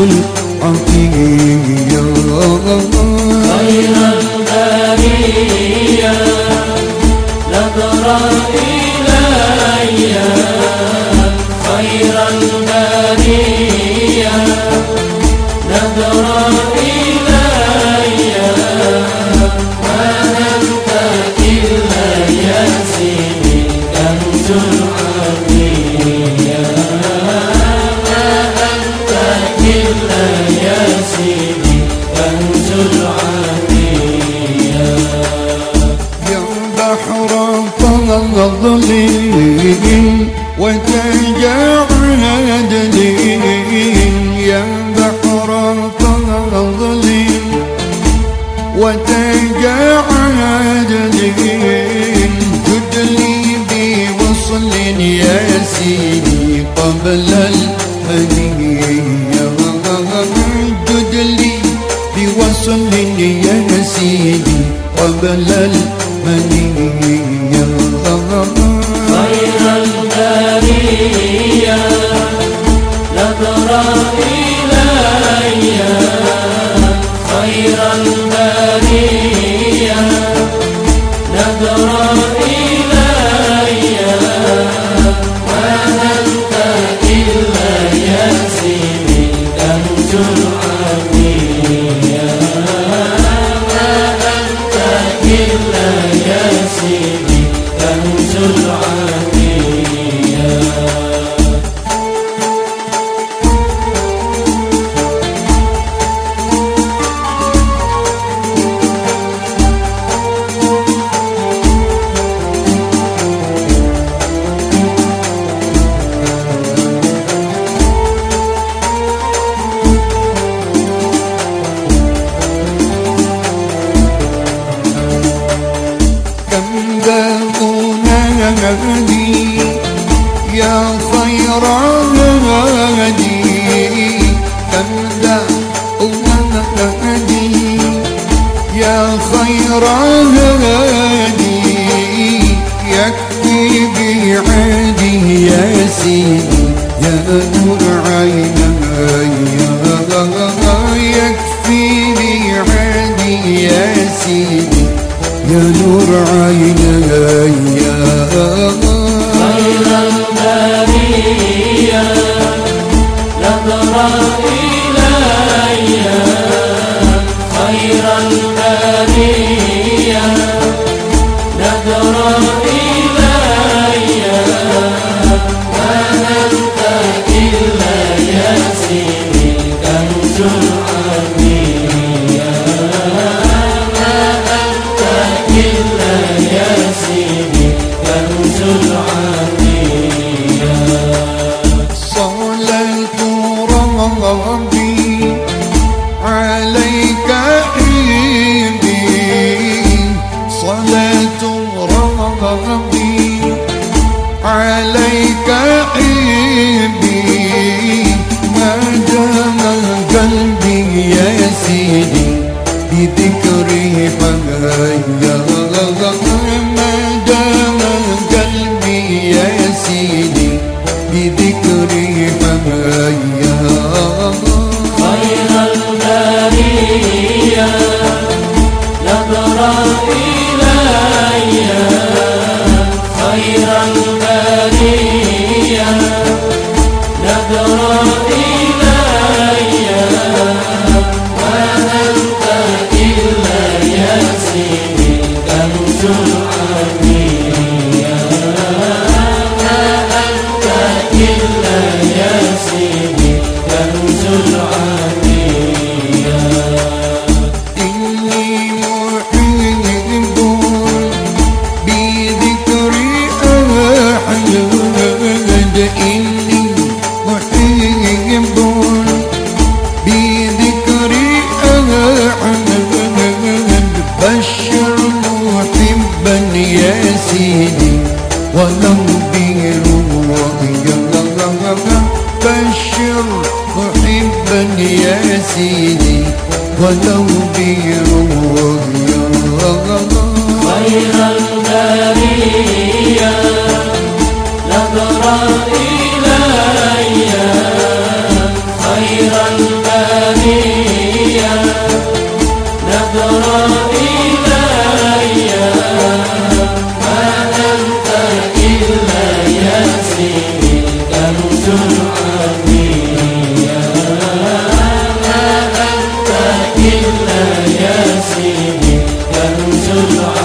العطية خير البرية نظرة إلي خير البرية نظرة إلي ما أنت إلا يا سيدي كنز العطية ما أنت إلا يا سيدي كنز العطية يا بحر فضل وتجعد لي يا بحر فضل وتجعد لي جد لي بوصل يا سيدي قبل المنية جد لي بوصل يا سيدي قبل المنية خير البرية نظرة إلي خير البرية نظرة إلي ما أنت إلا يا سيدي كنز العطية ما أنت إلا يا سيدي كنز العطية هادي يا خير هادي كم هادي يا خير هادي يكفي بعادي يا سيدي يا نور عيني يكفي بعادي يا سيدي يا نور عيني خير البرية نظرة إلي خير البرية نظرة إلي ما أنت إلا يا سيدي كنز العطية ما أنت إلا يا سيدي كنز العطية صلاة ربي عليك عيدي صلاة ربي عليك عيدي ما دام قلبي يا سيدي بذكري حيا ما دام قلبي يا سيدي بذكري حيا خير البرية نظرة إلي خير البرية نظرة إلي ما أنت إلا يا سيدي كنز العطية ما أنت إلا يا سيدي كنز العطية إني محب بذكري أحمد إني محب بذكري أحمد بشر محبا يا سيدي ولو برؤيا بشر محبا يا سيدي ولو برؤيا خير البرية نظرة إلي خير البرية إلا يا سيدي كنز